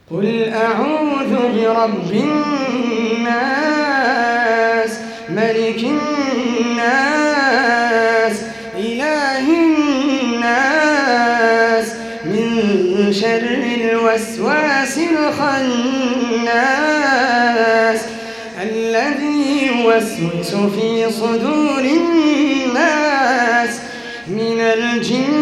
قل أعوذ برب الناس ملك الناس إله الناس من شر الوسواس الخناس الذي يوسوس في صدور الناس من الجن